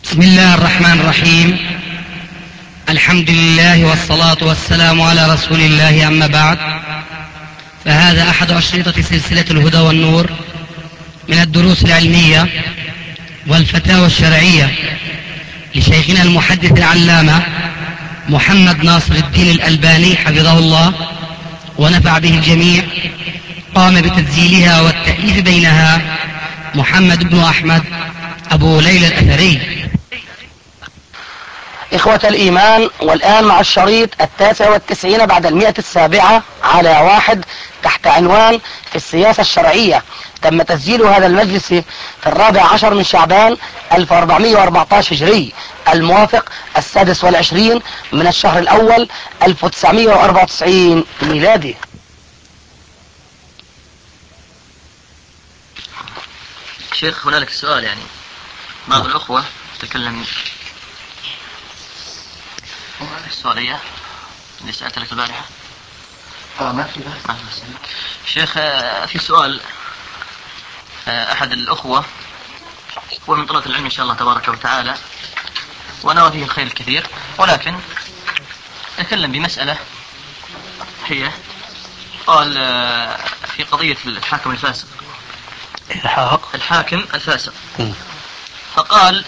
بسم الله الرحمن الرحيم. الحمد لله والصلاة والسلام على رسول الله، أما بعد، فهذا أحد أشرطة سلسلة الهدى والنور من الدروس العلمية والفتاوى الشرعية لشيخنا المحدث العلامة محمد ناصر الدين الألباني حفظه الله ونفع به الجميع. قام بتسجيلها والتأليف بينها محمد بن أحمد أبو ليلى الأثري. إخوة الإيمان، والآن مع الشريط 99 بعد 107 على 1 تحت عنوان في السياسة الشرعية. تم تسجيل هذا المجلس في 14 من شعبان 1414 هجري، الموافق 26 من الشهر الأول 1994 ميلادي. شيخ، هنالك سؤال، يعني بعض الأخوة تكلم السؤالية اللي سألت لك البارحة. ما في شيخ، في سؤال. أحد الأخوة هو من طلبة العلم إن شاء الله تبارك وتعالى، ونرى فيه الخير الكثير، ولكن تكلم بمسألة هي قال في قضية الحاكم الفاسق. الحاكم الفاسق. فقال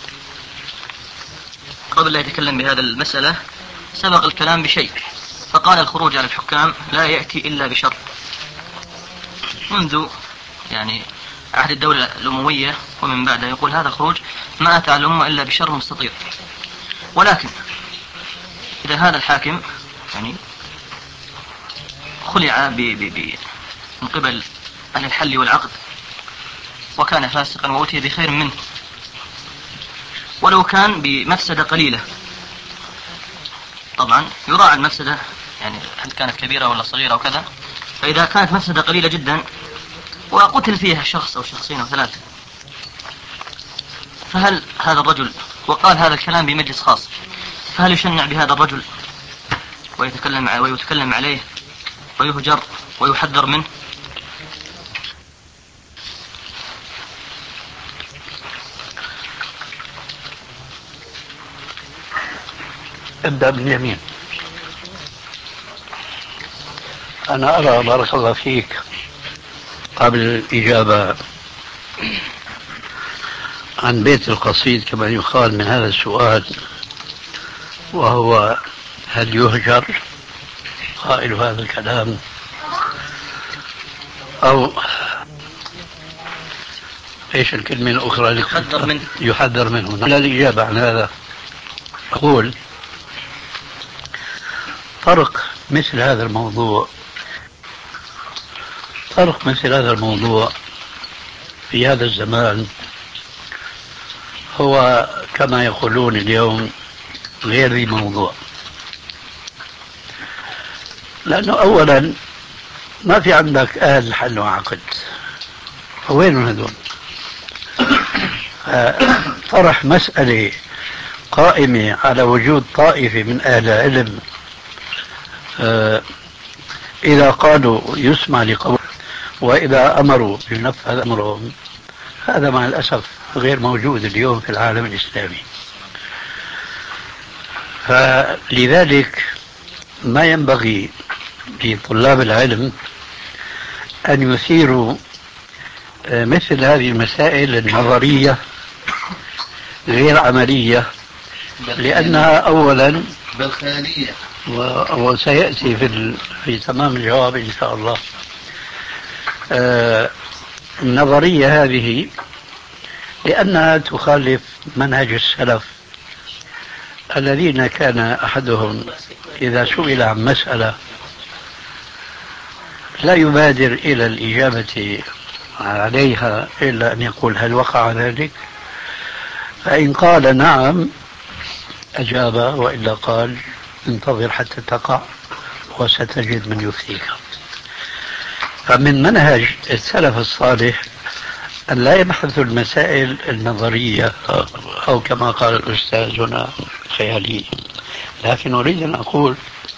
قبل لا يتكلم بهذا المسألة سبق الكلام بشيء، فقال الخروج على الحكام لا يأتي إلا بشر. منذ يعني عهد الدولة الأموية ومن بعدها يقول هذا الخروج ما أتى على الأمة إلا بشر مستطير. ولكن إذا هذا الحاكم يعني خلع من قبل أهل الحل والعقد وكان فاسقا وأتي بخير منه، ولو كان بمفسدة قليلة، طبعا يراعى المفسدة، يعني هل كانت كبيرة ولا صغيرة وكذا. فإذا كانت مفسدة قليلة جدا وقتل فيها شخص أو شخصين أو ثلاثة، فهل هذا الرجل، وقال هذا الكلام بمجلس خاص، فهل يشنع بهذا الرجل ويتكلم عليه ويهجر ويحذر منه؟ ابدأ باليمين. أنا أرى بارك الله فيك قبل الإجابة عن بيت القصيد كما يقال من هذا السؤال، وهو هل يهجر قائل هذا الكلام أو إيش الكلمة الأخرى يحذر منه. لا، الإجابة عن هذا أقول فرق مثل هذا الموضوع في هذا الزمان هو كما يقولون اليوم غير ذي موضوع، لأنه أولا ما في عندك أهل حل وعقد، وين هذول؟ طرح مسألة قائمة على وجود طائفة من أهل العلم إذا قالوا يسمع لقول، وإذا أمروا بنفذ أمرهم، هذا مع الأسف غير موجود اليوم في العالم الإسلامي. فلذلك ما ينبغي لطلاب العلم أن يثيروا مثل هذه المسائل النظرية غير عملية، لأنها أولا بالخيالية، وسيأتي في تمام الجواب إن شاء الله. النظرية هذه لأنها تخالف منهج السلف الذين كان أحدهم إذا سئل عن مسألة لا يبادر إلى الإجابة عليها إلا أن يقول هل وقع ذلك؟ فإن قال نعم أجاب، وإلا قال انتظر حتى تقع وستجد من يفتيك. فمن منهج السلف الصالح أن لا يبحثوا المسائل النظرية أو كما قال الأستاذ هنا خيالية، لكن أريد أن أقول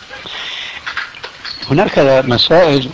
هناك مسائل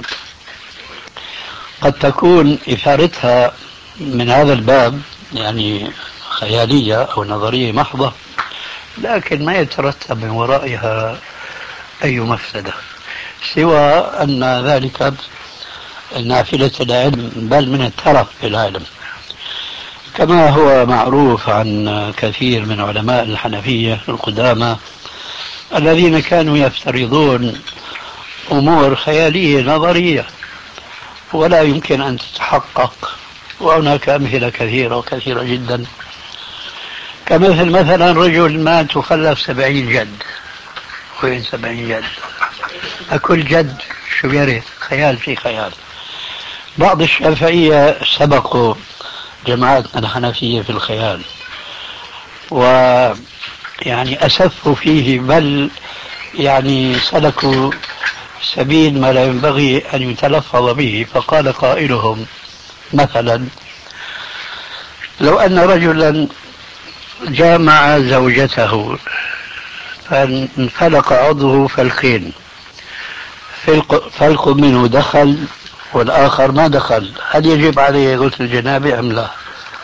قد تكون إثارتها من هذا الباب، يعني خيالية أو نظرية محضة، لكن ما يترتب من ورائها أي مفسدة سوى أن ذلك نافلة العلم، بل من الترف في العلم، كما هو معروف عن كثير من علماء الحنفية القدامى الذين كانوا يفترضون أمور خيالية نظرية ولا يمكن أن تتحقق. وهناك أمثلة كثيرة وكثيرة جدا، كمثل مثلا رجل مات وخلف 70 جد. وين 70 جد؟ أكل جد شو يرث؟ خيال في خيال. بعض الشافعية سبقوا جماعتنا الحنفية في الخيال، ويعني أسفوا فيه، بل يعني سلكوا سبيل ما لا ينبغي أن يتلفظ به. فقال قائلهم مثلا: لو أن رجلا جامع زوجته فانفلق عضوه فلقين، فلق منه دخل والآخر ما دخل، هل يجب عليه غسل الجنابة أم لا؟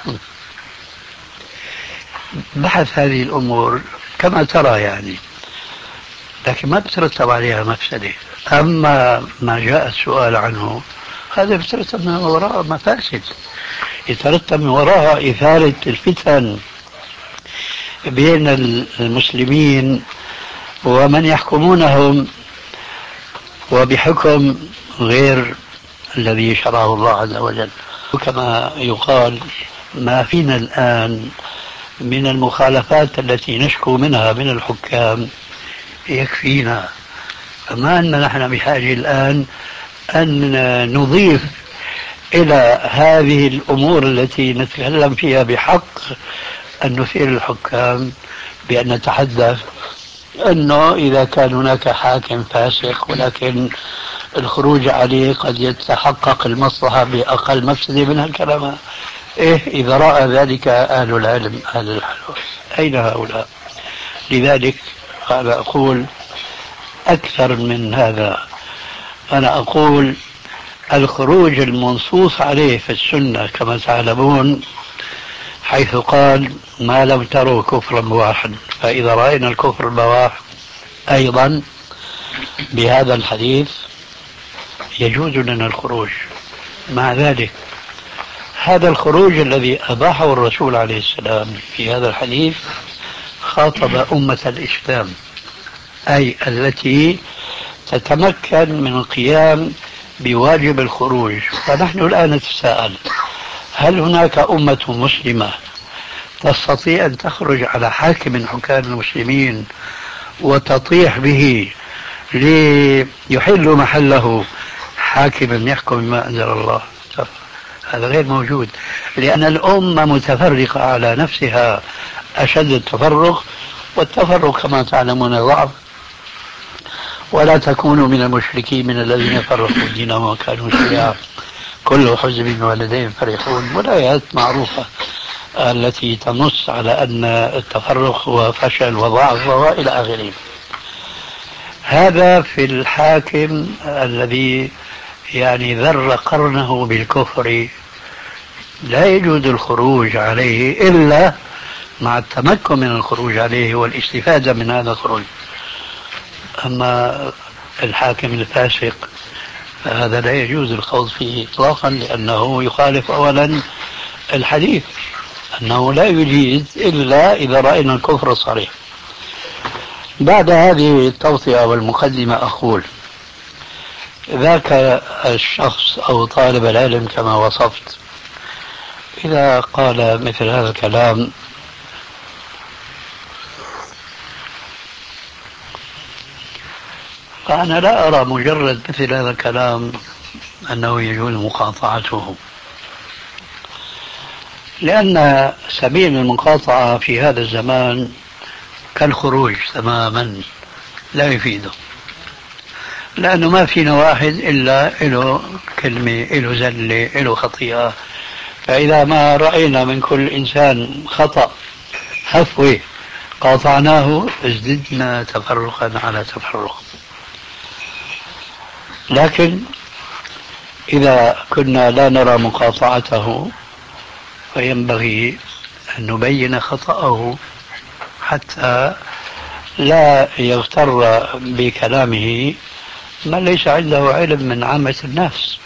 بحث هذه الأمور كما ترى يعني، لكن ما بترتب عليها مفسدة. أما ما جاء السؤال عنه هذا بيترتب من وراء مفاسد، يترتب من وراء إثارة الفتن بين المسلمين ومن يحكمونهم وبحكم غير الذي شرعه الله عز وجل. وكما يقال ما فينا الآن من المخالفات التي نشكو منها من الحكام يكفينا، فما أن نحن بحاجة الآن أن نضيف إلى هذه الأمور التي نتكلم فيها بحق أن نثير الحكام بأن نتحدث أنه إذا كان هناك حاكم فاسق ولكن الخروج عليه قد يتحقق المصلحة بأقل مفسدة من الكلام. إيه إذا رأى ذلك أهل العلم أهل الحلول، أين هؤلاء؟ لذلك أنا أقول أكثر من هذا، أنا أقول الخروج المنصوص عليه في السنة كما تعلمون، حيث قال: ما لم تروا كفرا بواحا، فإذا رأينا الكفر البواح أيضا بهذا الحديث يجوز لنا الخروج. مع ذلك هذا الخروج الذي أباحه الرسول عليه السلام في هذا الحديث خاطب أمة الإسلام، أي التي تتمكن من القيام بواجب الخروج. فنحن الآن نتساءل: هل هناك أمة مسلمة تستطيع أن تخرج على حاكم من حكام المسلمين وتطيح به ليحل محله حاكما يحكم بما أنزل الله؟ هذا غير موجود، لأن الأمة متفرقة على نفسها أشد التفرق، والتفرق كما تعلمون ضعف. ولا تكونوا من المشركين من الذين فرقوا دينهم وكانوا شيعا كل حزب بما لديهم فرحون، والآيات معروفة التي تنص على أن التفرق هو فشل وضعف وإلى آخره. هذا في الحاكم الذي يعني ذر قرنه بالكفر لا يجوز الخروج عليه إلا مع التمكن من الخروج عليه والاستفادة من هذا الخروج. أما الحاكم الفاسق فهذا لا يجوز الخوض فيه إطلاقا، لأنه يخالف أولا الحديث أنه لا يجيز إلا إذا رأينا الكفر الصريح. بعد هذه التوطئة والمقدمة أقول: ذاك الشخص أو طالب العلم كما وصفت إذا قال مثل هذا الكلام فأنا لا أرى مجرد مثل هذا الكلام أنه يجوز مقاطعته، لأن سبيل المقاطعة في هذا الزمان كالخروج تماما لا يفيده، لأنه ما فينا واحد إلا له كلمة له زلة له خطيئة. فإذا ما رأينا من كل إنسان خطأ هفوة قاطعناه ازددنا تفرقا على تفرق. لكن إذا كنا لا نرى مقاطعته فينبغي أن نبين خطأه حتى لا يغتر بكلامه من ليس عنده علم من عامة الناس.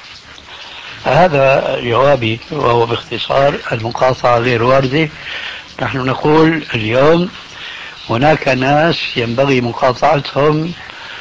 هذا جوابي، وهو باختصار المقاطعة غير واردة. نحن نقول اليوم هناك ناس ينبغي مقاطعتهم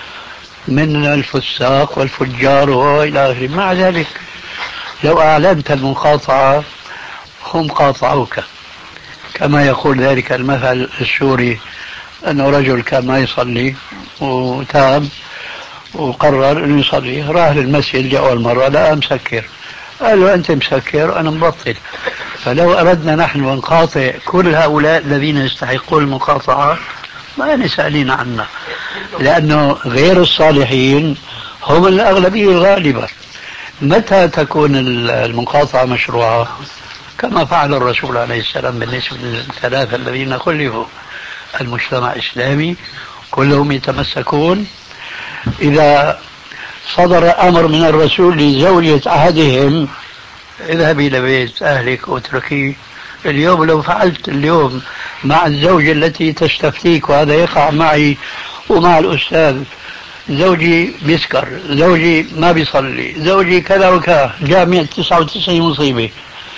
من الفساق والفجار وإلى آخره. مع ذلك لو أعلنت المقاطعة هم قاطعوك، كما يقول ذلك المثل السوري أنه رجل كان ما يصلي وتاب وقرر أن يصلي، راح للمسجد لأول مرة لقى مسكر، قال له أنت مسكر أنا مبطل. فلو أردنا نحن أن نقاطع كل هؤلاء الذين يستحقون المقاطعة ما نسألين عنها، لأنه غير الصالحين هم الأغلبية الغالبة. متى تكون المقاطعة مشروعة؟ كما فعل الرسول عليه السلام بالنسبة للثلاثة الذين خلفوا. المجتمع الإسلامي كلهم يتمسكون. إذا صدر أمر من الرسول لزوجة أحدهم اذهبي إلى بيت أهلك واتركيه، اليوم لو فعلت اليوم مع الزوجة التي تستفتيك، وهذا يقع معي ومع الأستاذ، زوجي بيسكر، زوجي ما بيصلي، زوجي كذا وكذا، جامعة 99 مصيبة،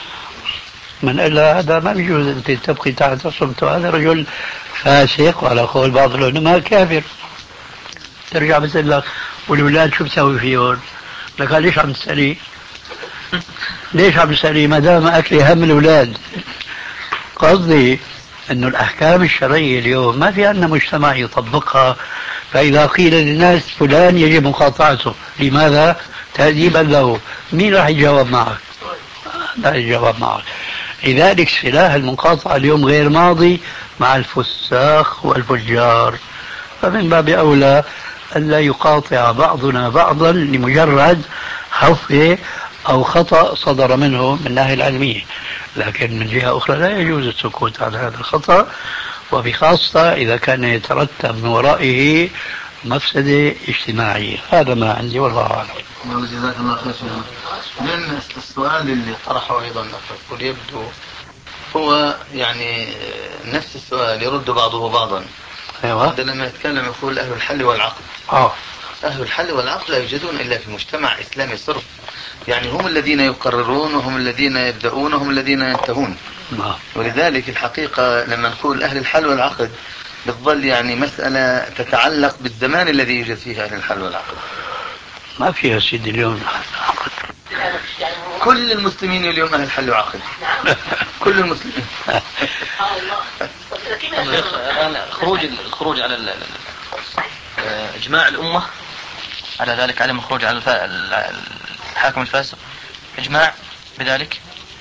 من إلا هذا ما بيجوز أنت تبقي تحت صمته، هذا رجل فاسق وعلى قول بعض العلماء كافر. ترجع بتقول لك والولاد شو بتسوي فيهم؟ لك ليش عم تسألي؟ ليش عم تسألي ما دام أكلي هم الولاد؟ قصدي أنه الأحكام الشرعية اليوم ما في عندنا مجتمع يطبقها، فإذا قيل للناس فلان يجب مقاطعته، لماذا؟ تأديبا له، مين راح يجاوب معك؟ لا يجاوب معك. لذلك سلاح المقاطعة اليوم غير ماضي مع الفساق والفجار، فمن باب أولى أن لا يقاطع بعضنا بعضا لمجرد خفة أو خطأ صدر منه من الناحية العلمية. لكن من جهة أخرى لا يجوز السكوت على هذا الخطأ، وبخاصة إذا كان يترتب من ورائه مفسدة اجتماعية. هذا ما عندي والله أعلم. جزاك الله خير. من السؤال اللي طرحه أيضا أقول يبدو هو يعني نفس السؤال يرد بعضه بعضا. أيوة. لما يتكلم يقول أهل الحل والعقد. أهل الحل والعقد لا يوجدون إلا في مجتمع إسلامي صرف، يعني هم الذين يقررون وهم الذين يبدأون وهم الذين ينتهون. ولذلك الحقيقة لما نقول أهل الحل والعقد بتظل يعني مسألة تتعلق بالزمان الذي يوجد فيه أهل الحل والعقد. ما فيها سيدي اليوم كل المسلمين اليوم أهل الحل والعقد. كل المسلمين. الخروج على إجماع الأمة على ذلك، عدم الخروج على الحاكم الفاسق إجماع بذلك.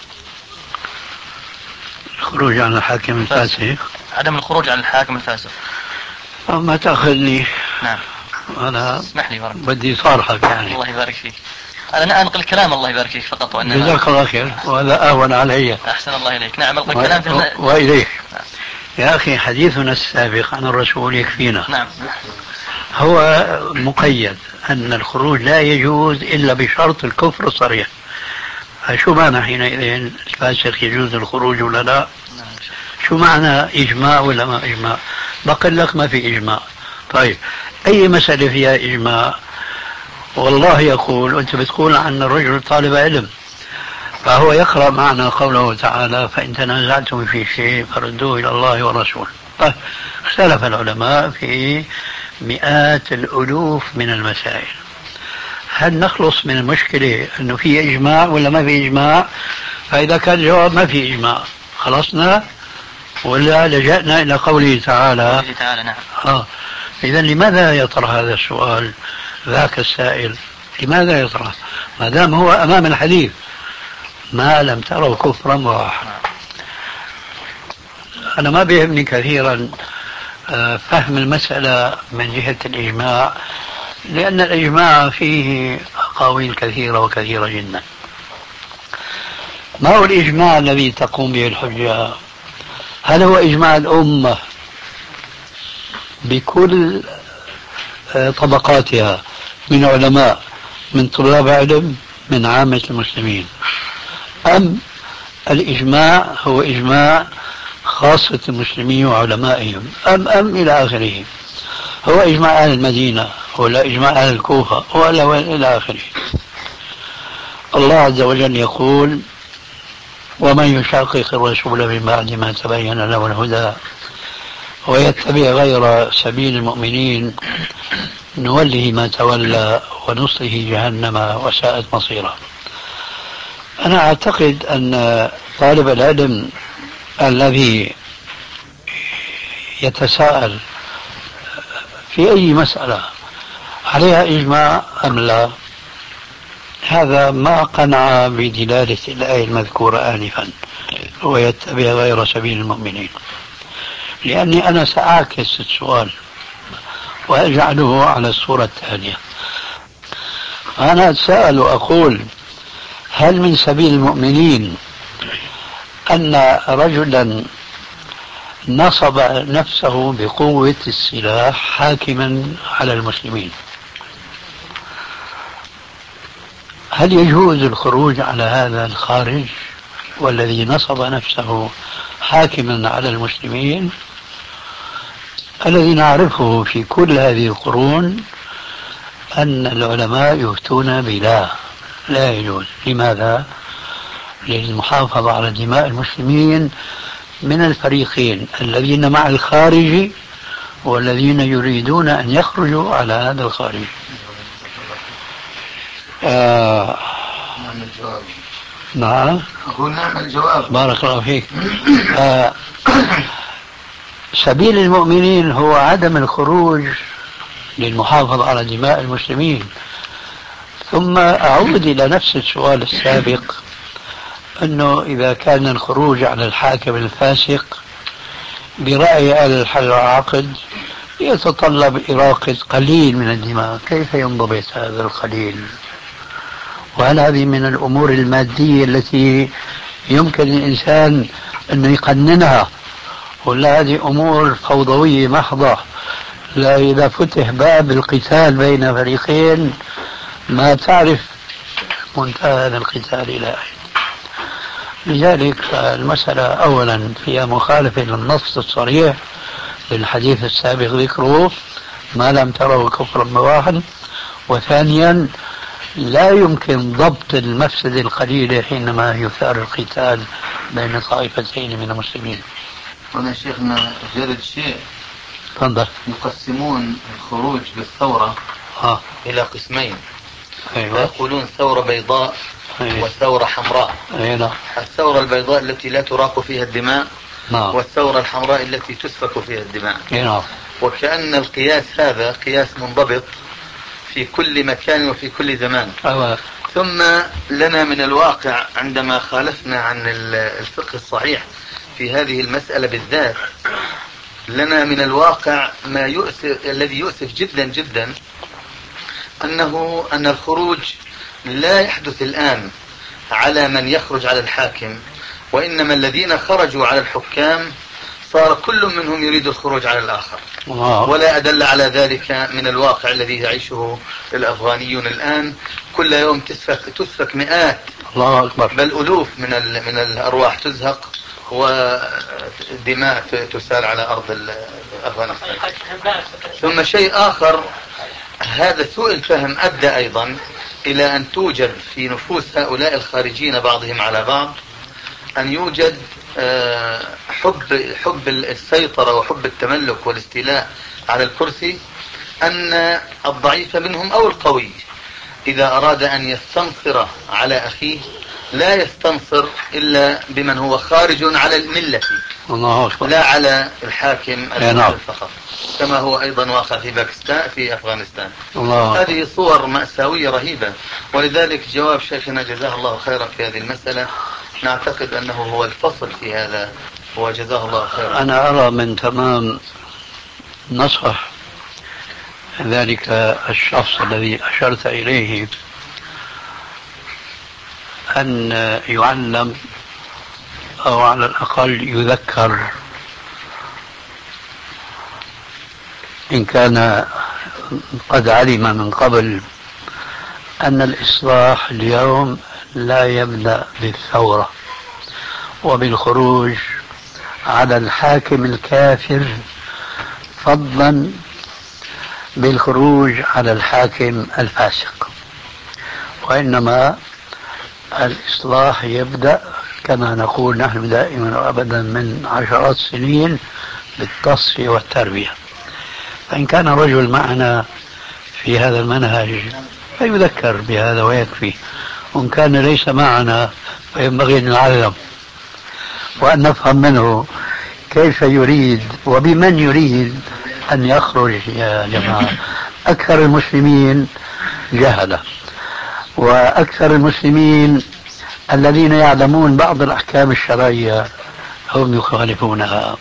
الخروج عن الحاكم الفاسق، عدم الخروج عن الحاكم الفاسق. ما تأخذني. نعم. أنا اسمح لي بارك. بدي صارحك يعني. الله يبارك فيك. أنا أنقل كلام الله يبارك فيك فقط، وأن جزاك الله خير، وهذا أهون علي. أحسن الله إليك. نعم أنقل كلام وإليك. يا أخي حديثنا السابق عن الرسول يكفينا. نعم. هو مقيد أن الخروج لا يجوز إلا بشرط الكفر الصريح. شو معنى حينئذ الفاسق يجوز الخروج ولا لا؟ شو معنى إجماع ولا ما إجماع؟ بقول لك ما في إجماع. طيب أي مسألة فيها إجماع؟ والله يقول، وأنت بتقول عن الرجل طالب علم، فهو يقرأ معنا قوله تعالى فإن تنازعتم في شيء فردوه إلى الله والرسول. طيب اختلف العلماء في مئات الألوف من المسائل، هل نخلص من المشكلة أنه في إجماع ولا ما في إجماع؟ فإذا كان الجواب ما في إجماع خلصنا، ولا لجأنا إلى قوله تعالى. نعم. إذا لماذا يطرح هذا السؤال ذاك السائل؟ لماذا يطرح ما دام هو أمام الحديث ما لم تروا كفرا بواحا؟ أنا ما بيهمني كثيرا فهم المسألة من جهة الإجماع، لأن الإجماع فيه أقاويل كثيرة وكثيرة جدا. ما هو الإجماع الذي تقوم به الحجة؟ هل هو إجماع الأمة بكل طبقاتها من علماء، من طلاب علم، من عامة المسلمين، أم الإجماع هو إجماع خاصة المسلمين وعلمائهم أم إلى آخره. هو إجماع أهل المدينة ولا إجماع أهل الكوفة ولا إلى آخره. الله عز وجل يقول: ومن يشاقق الرسول من بعد ما تبين له الهدى ويتبع غير سبيل المؤمنين نوله ما تولى ونصله جهنم وساءت مصيرا. أنا أعتقد أن طالب العلم الذي يتساءل في أي مسألة عليها إجماع أم لا، هذا ما قنع بدلالة الآية المذكورة آنفا ويتبع غير سبيل المؤمنين، لأني أنا سأعكس السؤال وأجعله على الصورة التالية. أنا أتساءل وأقول: هل من سبيل المؤمنين أن رجلا نصب نفسه بقوة السلاح حاكما على المسلمين، هل يجوز الخروج على هذا الخارج والذي نصب نفسه حاكما على المسلمين الذي نعرفه في كل هذه القرون أن العلماء يفتون بلا لا يجوز؟ لماذا؟ للمحافظة على دماء المسلمين من الفريقين، الذين مع الخارج والذين يريدون أن يخرجوا على هذا الخارج. نعم الجواب. نعم أقول نعم الجواب. بارك الله فيك. سبيل المؤمنين هو عدم الخروج للمحافظة على دماء المسلمين. ثم أعود إلى نفس السؤال السابق، أنه إذا كان الخروج على الحاكم الفاسق برأي أهل الحل والعقد يتطلب إراقة قليل من الدماء، كيف ينضبط هذا القليل؟ وهل هذه من الأمور المادية التي يمكن للإنسان أن يقننها، ولا هذه أمور فوضوية محضة؟ لا، إذا فتح باب القتال بين فريقين ما تعرف منتهى هذا القتال إلى أين. لذلك المسألة أولا فيها مخالفة للنص الصريح للحديث السابق ذكره: ما لم تروا كفرا بواحد. وثانيا لا يمكن ضبط المفسدة القليلة حينما يثار القتال بين طائفتين من المسلمين. هنا شيخنا جرد شيء تفضل. يقسمون الخروج بالثورة إلى قسمين. أيوة. يقولون ثورة بيضاء وثورة حمراء. أيوة. الثورة البيضاء التي لا تراق فيها الدماء، والثورة الحمراء التي تسفك فيها الدماء. أيوة. وكأن القياس هذا قياس منضبط في كل مكان وفي كل زمان. أيوة. ثم لنا من الواقع عندما خالفنا عن الفقه الصحيح في هذه المسألة بالذات، لنا من الواقع ما يؤسف، الذي يؤسف جدا جدا، أن الخروج لا يحدث الآن على من يخرج على الحاكم، وإنما الذين خرجوا على الحكام صار كل منهم يريد الخروج على الآخر. ولا أدل على ذلك من الواقع الذي يعيشه الأفغانيون الآن. كل يوم تسفك مئات، الله أكبر، بل ألوف من الأرواح تزهق ودماء تسال على أرض أفغانستان. ثم شيء آخر، هذا سوء الفهم أدى أيضا إلى أن توجد في نفوس هؤلاء الخارجين بعضهم على بعض أن يوجد حب السيطرة وحب التملك والاستيلاء على الكرسي، أن الضعيف منهم أو القوي إذا أراد أن يستنصر على أخيه لا يستنصر إلا بمن هو خارج على الملة، لا على الحاكم فقط، كما هو أيضا واقع في باكستان في أفغانستان. هذه صور مأساوية رهيبة. ولذلك جواب شيخنا جزاه الله خيرا في هذه المسألة نعتقد أنه هو الفصل في هذا، وجزاه الله خيرا. أنا أرى من تمام نصح ذلك الشخص الذي أشرت إليه أن يعلم أو على الأقل يذكر، إن كان قد علم من قبل، أن الإصلاح اليوم لا يبدأ بالثورة وبالخروج على الحاكم الكافر فضلا بالخروج على الحاكم الفاسق، وإنما الإصلاح يبدأ كما نقول نحن دائما وأبدا من عشرات السنين بالتصفية والتربية. فإن كان رجل معنا في هذا المنهج فيذكر بهذا ويكفي، وإن كان ليس معنا فينبغي أن نعلم وأن نفهم منه كيف يريد وبمن يريد أن يخرج. يا جماعة أكثر المسلمين جهلة، وأكثر المسلمين الذين يعلمون بعض الأحكام الشرعية هم يخالفونها،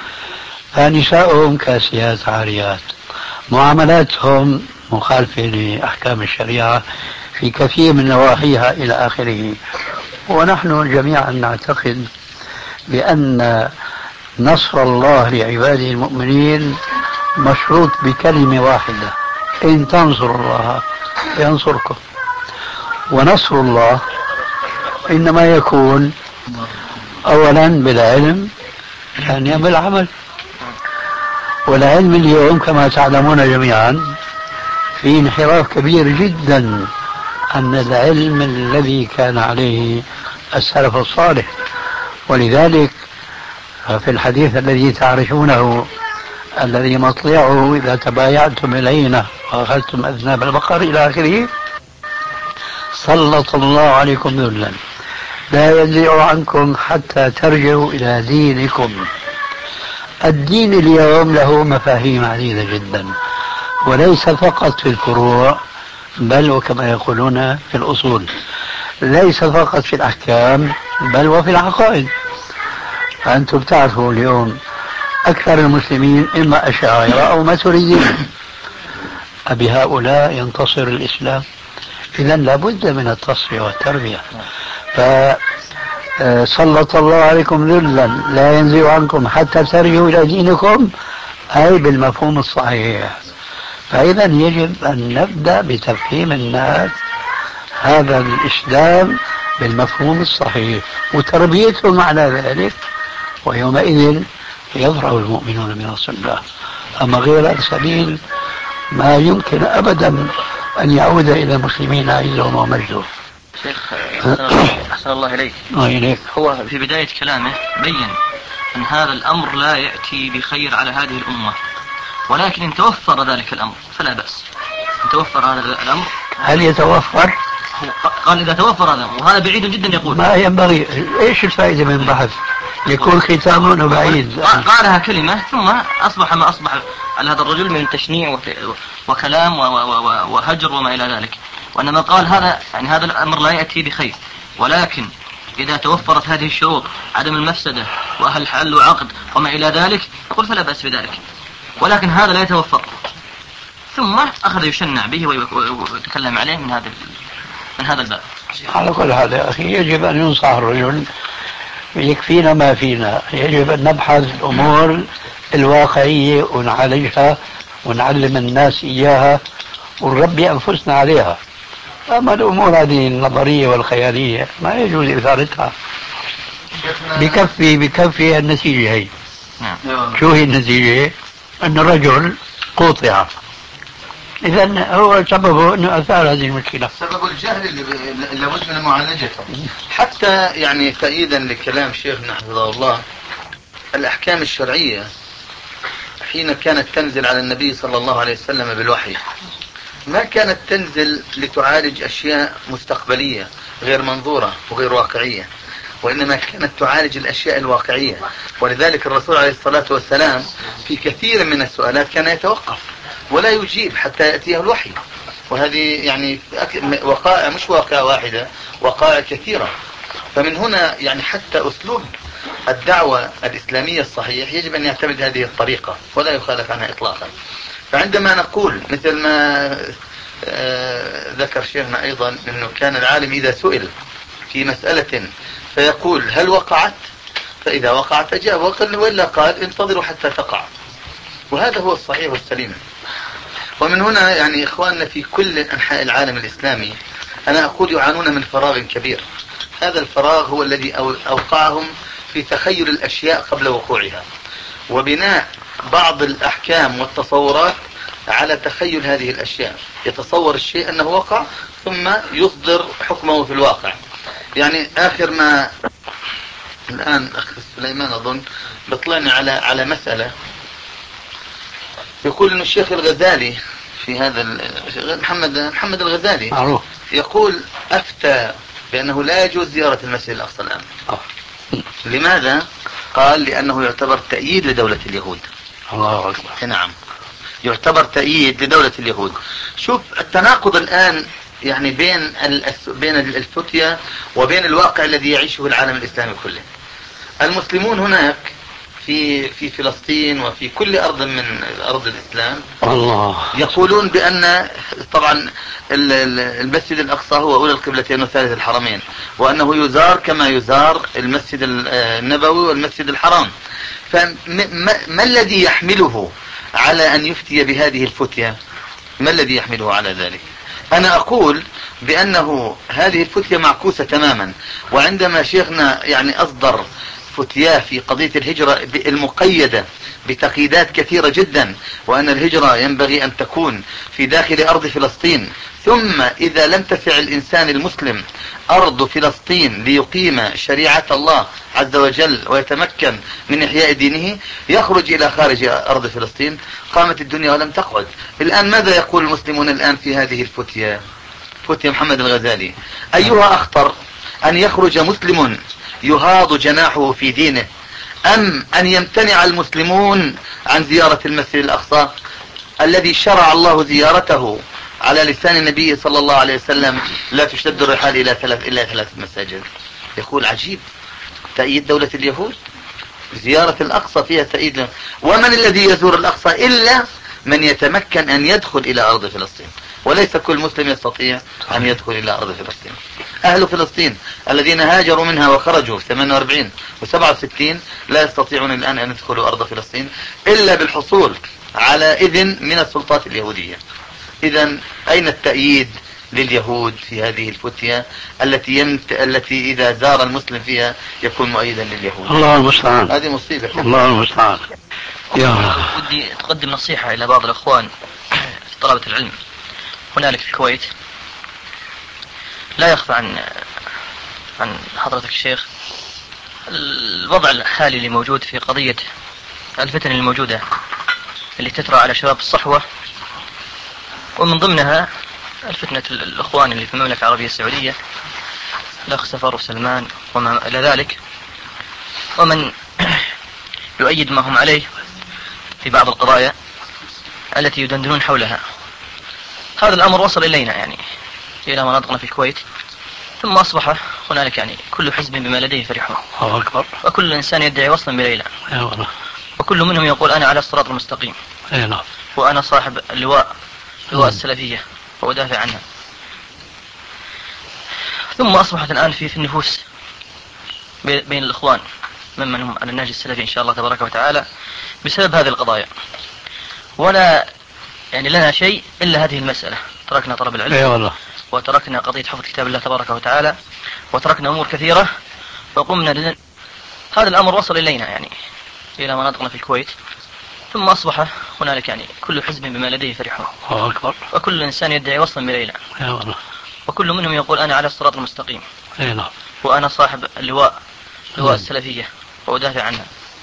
فنساؤهم كاسيات عاريات، معاملاتهم مخالفة لأحكام الشريعة في كثير من نواحيها إلى آخره. ونحن جميعا نعتقد بأن نصر الله لعباده المؤمنين مشروط بكلمة واحدة: إن تنصروا الله ينصركم. ونصر الله إنما يكون أولا بالعلم، ثانيا بالعمل. والعلم اليوم كما تعلمون جميعا في انحراف كبير جدا عن العلم الذي كان عليه السلف الصالح. ولذلك في الحديث الذي تعرفونه الذي مطلعه: إذا تبايعتم العينة وأخذتم أذناب البقر إلى آخره، سلط الله عليكم ذلا لا ينزع عنكم حتى ترجعوا إلى دينكم. الدين اليوم له مفاهيم عديدة جدا، وليس فقط في الفروع بل وكما يقولون في الأصول، ليس فقط في الأحكام بل وفي العقائد. فأنتم تعرفوا اليوم أكثر المسلمين إما أشاعرة أو ماتريديين، أبهؤلاء ينتصر الإسلام؟ إذا لابد من التصفية والتربية. فسلط الله عليكم ذلا لا ينزع عنكم حتى ترجعوا إلى دينكم، أي بالمفهوم الصحيح. فإذا يجب أن نبدأ بتفهيم الناس هذا الإسلام بالمفهوم الصحيح وتربيتهم على ذلك، ويومئذ يظهر المؤمنون من نصر الله. أما غير السبيل ما يمكن أبدا أن يعود إلى المسلمين عزهم ومجدهم. شيخ أحسن الله إليك. هو في بداية كلامه بين أن هذا الأمر لا يأتي بخير على هذه الأمة، ولكن إن توفر ذلك الأمر فلا بأس. إن توفر هذا الأمر، هل يتوفر؟ قال إذا توفر هذا، وهذا بعيد جدا. يقول ما ينبغي. إيش الفائدة من بحث يكون ختامه بعيد؟ قالها كلمة ثم أصبح ما أصبح على هذا الرجل من تشنيع وكلام وهجر وما إلى ذلك. وإنما قال هذا يعني هذا الأمر لا يأتي بخير، ولكن إذا توفرت هذه الشروط: عدم المفسدة وأهل حل وعقد وما إلى ذلك، يقول فلا بأس بذلك. ولكن هذا لا يتوفر، ثم أخذ يشنع به ويتكلم عليه من هذا الباب. على كل حال يا أخي يجب أن ينصح الرجل، يكفينا ما فينا. يجب أن نبحث الأمور الواقعية ونعالجها ونعلم الناس إياها ونربي أنفسنا عليها. أما الأمور هذه النظرية والخيالية ما يجوز إثارتها. بكفي النتيجة هي. شو هي النتيجة؟ أن الرجل قطع. إذن هو سببه أنه أثار هذه المشكلة، سبب الجهل اللي لابد من معالجته. حتى يعني تأييدا لكلام شيخنا حفظه الله، الأحكام الشرعية حين كانت تنزل على النبي صلى الله عليه وسلم بالوحي ما كانت تنزل لتعالج أشياء مستقبلية غير منظورة وغير واقعية، وإنما كانت تعالج الأشياء الواقعية. ولذلك الرسول عليه الصلاة والسلام في كثير من السؤالات كان يتوقف ولا يجيب حتى يأتيه الوحي. وهذه يعني وقائع، مش واقعة واحدة، وقائع كثيرة. فمن هنا يعني حتى أسلوب الدعوة الإسلامية الصحيح يجب أن يعتمد هذه الطريقة ولا يخالف عنها إطلاقا. فعندما نقول مثل ما ذكر شيخنا أيضا أنه كان العالم إذا سئل في مسألة فيقول هل وقعت؟ فإذا وقعت أجاب، وإلا قال انتظروا حتى تقع. وهذا هو الصحيح والسليم. ومن هنا يعني إخواننا في كل أنحاء العالم الإسلامي أنا أقول يعانون من فراغ كبير. هذا الفراغ هو الذي أوقعهم في تخيل الأشياء قبل وقوعها، وبناء بعض الأحكام والتصورات على تخيل هذه الأشياء. يتصور الشيء أنه وقع ثم يصدر حكمه في الواقع. يعني آخر ما الآن أخ سليمان أظن بطلعني على مسألة، يقول أن الشيخ الغزالي في هذا محمد الغزالي معروف، يقول أفتى بأنه لا يجوز زيارة المسجد الأقصى الآن. لماذا؟ قال لأنه يعتبر تأييد لدولة اليهود. الله أكبر. نعم، يعتبر تأييد لدولة اليهود. شوف التناقض الآن يعني بين الفتية وبين الواقع الذي يعيشه العالم الإسلامي كله. المسلمون هناك في فلسطين وفي كل أرض من أرض الإسلام الله يقولون بأن طبعا المسجد الأقصى هو أولى القبلتين وثالث الحرمين، وأنه يزار كما يزار المسجد النبوي والمسجد الحرام. فما الذي يحمله على أن يفتي بهذه الفتية؟ ما الذي يحمله على ذلك؟ أنا أقول بأنه هذه الفتية معكوسة تماما. وعندما شيخنا يعني أصدر فتياه في قضية الهجرة المقيدة بتقييدات كثيرة جدا، وأن الهجرة ينبغي أن تكون في داخل أرض فلسطين، ثم إذا لم تسع الإنسان المسلم أرض فلسطين ليقيم شريعة الله عز وجل ويتمكن من إحياء دينه يخرج إلى خارج أرض فلسطين. قامت الدنيا ولم تقعد. الآن ماذا يقول المسلمون الآن في هذه الفتية؟ فتية محمد الغزالي أيها أخطر، أن يخرج مسلم يهاض جناحه في دينه، أم أن يمتنع المسلمون عن زيارة المسجد الأقصى الذي شرع الله زيارته على لسان النبي صلى الله عليه وسلم: لا تشتد الرحال إلى ثلاث مساجد. يقول عجيب، تأييد دولة اليهود، زيارة الأقصى فيها تأييد. ومن الذي يزور الأقصى إلا من يتمكن أن يدخل إلى أرض فلسطين، وليس كل مسلم يستطيع أن يدخل إلى أرض فلسطين. أهل فلسطين الذين هاجروا منها وخرجوا في 48 و67 لا يستطيعون الآن أن يدخلوا أرض فلسطين إلا بالحصول على إذن من السلطات اليهودية. إذن أين التأييد لليهود في هذه الفتية التي إذا زار المسلم فيها يكون مؤيدا لليهود؟ الله المستعان. هذه مصيبة. الله المستعان. ودي أقدم نصيحة إلى بعض الأخوان في طلبة العلم هنالك في الكويت. لا يخفى عن حضرتك الشيخ الوضع الحالي اللي موجود في قضية الفتن الموجودة اللي تترى على شباب الصحوة، ومن ضمنها الفتنة الأخوان اللي في المملكة العربية السعودية، الأخ سفر وسلمان وما إلى ذلك، ومن يؤيد ما هم عليه في بعض القضايا التي يدندنون حولها. هذا الأمر وصل إلينا يعني إلى مناطقنا في الكويت، ثم أصبح هنالك يعني كل حزب بما لديه فرحون، وكل إنسان يدعي وصلا بليلى، وكل منهم يقول أنا على الصراط المستقيم، وأنا صاحب لواء السلفية وأدافع عنها. ثم أصبحت الآن في النفوس بين الإخوان ممن هم على النهج السلفي إن شاء الله تبارك وتعالى بسبب هذه القضايا، ولا يعني لنا شيء إلا هذه المسألة. تركنا طلب العلم، وتركنا قضية حفظ كتاب الله تبارك وتعالى، وتركنا أمور كثيرة وقمنا هذا الأمر وصل إلينا يعني إلى مناطقنا في الكويت، ثم أصبح هنالك يعني كل حزب بما لديه فرحون، وكل إنسان يدعي وصلا بليلى، وكل منهم يقول أنا على الصراط المستقيم، وأنا صاحب لواء السلفية وأدافع عنها.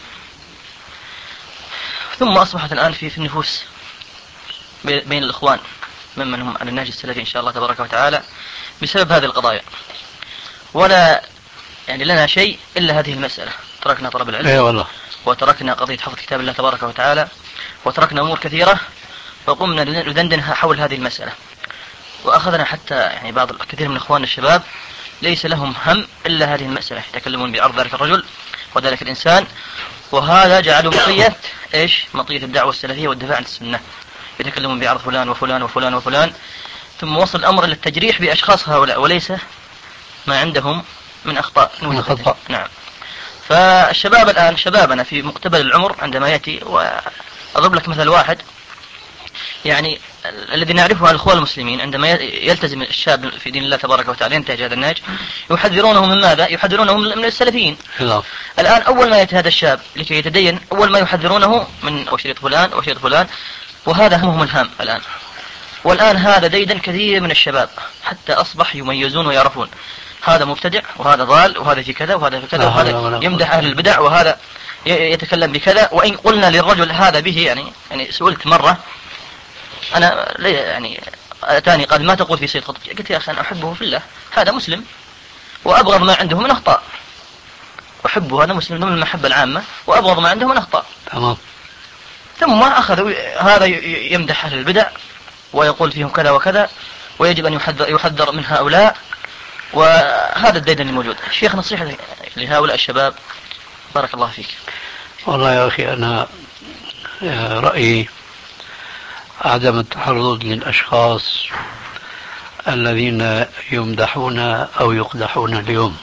ثم أصبحت الآن في النفوس بين الإخوان ممن هم على النهج السلفي إن شاء الله تبارك وتعالى بسبب هذه القضايا، ولا يعني لنا شيء إلا هذه المسألة. تركنا طلب العلم، وتركنا قضية حفظ كتاب الله تبارك وتعالى، وتركنا أمور كثيرة وقمنا ندندنها حول هذه المسألة. وأخذنا حتى يعني كثير من إخواننا الشباب ليس لهم هم إلا هذه المسألة، يتكلمون بعرض ذلك الرجل وذلك الإنسان، وهذا جعلوا مطية مطية الدعوة السلفية والدفاع عن السنة. يتكلمون بعرض فلان وفلان وفلان وفلان، ثم وصل الأمر إلى التجريح بأشخاص هؤلاء وليس ما عندهم من أخطاء. نعم. فالشباب الآن شبابنا في مقتبل العمر عندما يأتي، وأضرب لك مثل واحد يعني الذي نعرفه عن الإخوان المسلمين عندما يلتزم الشاب في دين الله تبارك وتعالى ينتهج هذا النهج يحذرونه من ماذا؟ يحذرونه من السلفيين. الآن أول ما يأتي هذا الشاب لكي يتدين أول ما يحذرونه من أشريط فلان وأشريط فلان، وهذا همهم الهام الآن. والآن هذا ديدا كثير من الشباب حتى أصبح يميزون ويعرفون هذا مبتدع وهذا ضال وهذا في كذا وهذا في كذا وهذا يمدح أهل البدع وهذا يتكلم بكذا. وإن قلنا للرجل هذا به يعني سئلت مرة أنا يعني أتاني قال ما تقول في سيد قطب؟ قلت يا أخي أنا أحبه في الله، هذا مسلم وأبغض ما عنده من أخطاء. أحبه، هذا مسلم ضمن المحبة العامة، وأبغض ما عنده من أخطاء. تمام. ثم أخذ هذا يمدح أهل البدع ويقول فيهم كذا وكذا، ويجب أن يحذر من هؤلاء، وهذا الديدن الموجود. شيخ نصيحة لهؤلاء الشباب بارك الله فيك. والله يا أخي أنا رأيي عدم التعرض للأشخاص الذين يمدحون أو يقدحون اليوم.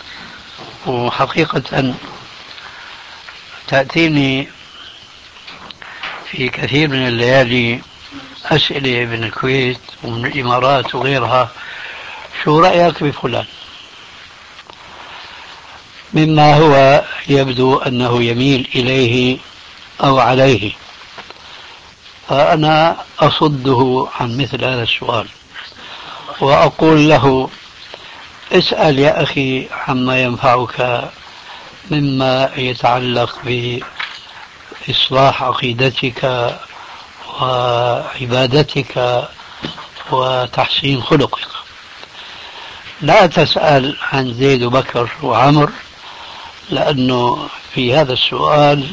وحقيقة تأتيني في كثير من الليالي أسئلة من الكويت ومن الإمارات وغيرها، شو رأيك بفلان؟ مما هو يبدو أنه يميل إليه أو عليه، فأنا أصده عن مثل هذا السؤال وأقول له اسأل يا أخي عما ينفعك مما يتعلق بإصلاح عقيدتك وعبادتك وتحسين خلقك. لا تسأل عن زيد وبكر وعمر، لأنه في هذا السؤال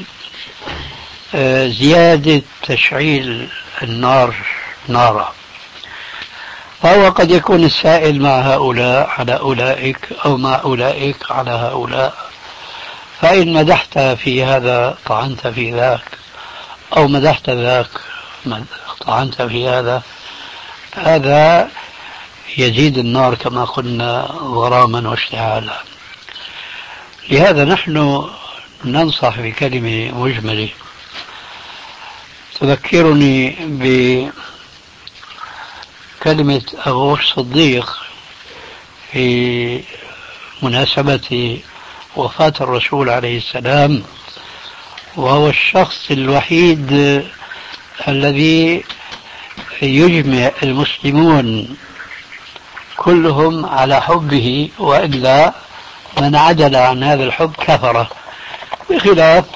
زيادة تشعيل النار نارا. فهو قد يكون السائل مع هؤلاء على أولئك أو مع أولئك على هؤلاء، فإن مدحت في هذا طعنت في ذاك، أو مدحت ذاك طعنت في هذا، هذا يزيد النار كما قلنا غراما واشتعالا. لهذا نحن ننصح بكلمة مجملة تذكرني بكلمة أبو الصديق في مناسبة وفاة الرسول عليه السلام، وهو الشخص الوحيد الذي يجمع المسلمون كلهم على حبه، وإلا من عدل عن هذا الحب كفر، بخلاف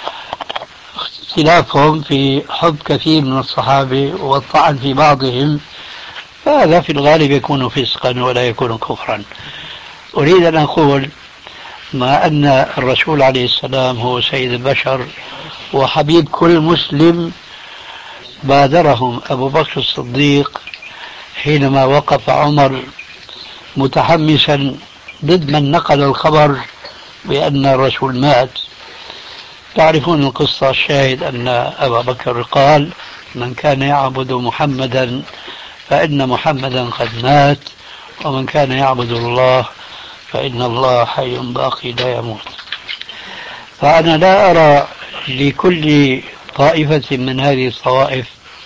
اختلافهم في حب كثير من الصحابة والطعن في بعضهم، فهذا في الغالب يكون فسقا ولا يكون كفرا. أريد أن أقول مع أن الرسول عليه السلام هو سيد البشر وحبيب كل مسلم، بادرهم أبو بكر الصديق حينما وقف عمر متحمسا ضد من نقل الخبر بأن الرسول مات. تعرفون القصة، الشاهد أن أبا بكر قال من كان يعبد محمدا فإن محمدا قد مات، ومن كان يعبد الله فإن الله حي باقي لا يموت. فأنا لا أرى لكل طائفة من هذه الطوائف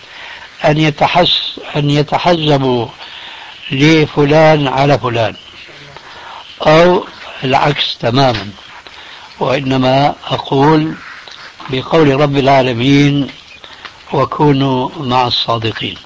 أن يتحزبوا لفلان على فلان أو العكس تماما، وإنما أقول بقول رب العالمين وكونوا مع الصادقين.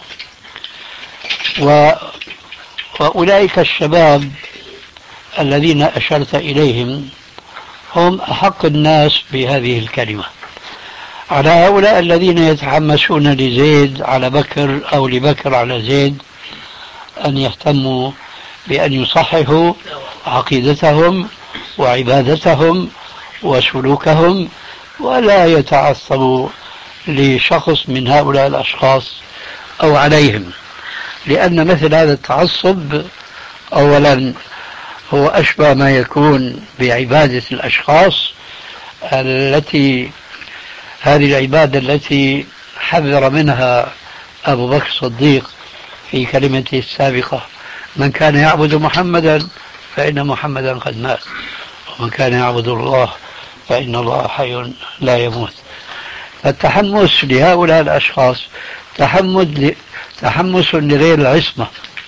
وأولئك الشباب الذين أشرت إليهم هم أحق الناس بهذه الكلمة. على هؤلاء الذين يتحمسون لزيد على بكر أو لبكر على زيد أن يهتموا بأن يصححوا عقيدتهم وعبادتهم وسلوكهم، ولا يتعصبوا لشخص من هؤلاء الأشخاص أو عليهم، لأن مثل هذا التعصب أولا هو أشبه ما يكون بعبادة الأشخاص التي هذه العبادة التي حذر منها أبو بكر الصديق في كلمته السابقة من كان يعبد محمدا فإن محمدا قد مات، ومن كان يعبد الله فإن الله حي لا يموت. فالتحمس لهؤلاء الأشخاص تحمس لغير العصمة.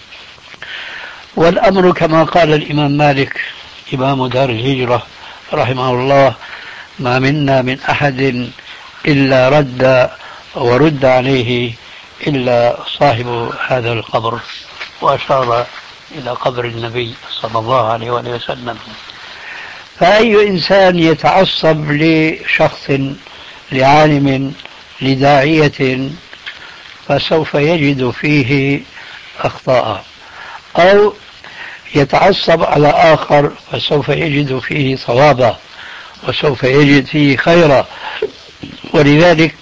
والأمر كما قال الإمام مالك إمام دار الهجرة رحمه الله: ما منا من أحد إلا رد ورد عليه إلا صاحب هذا القبر، وأشار إلى قبر النبي صلى الله عليه وسلم. فأي إنسان يتعصب لشخص، لعالم، لداعية، فسوف يجد فيه أخطاء، أو يتعصب على آخر فسوف يجد فيه صوابا وسوف يجد فيه خيرا. ولذلك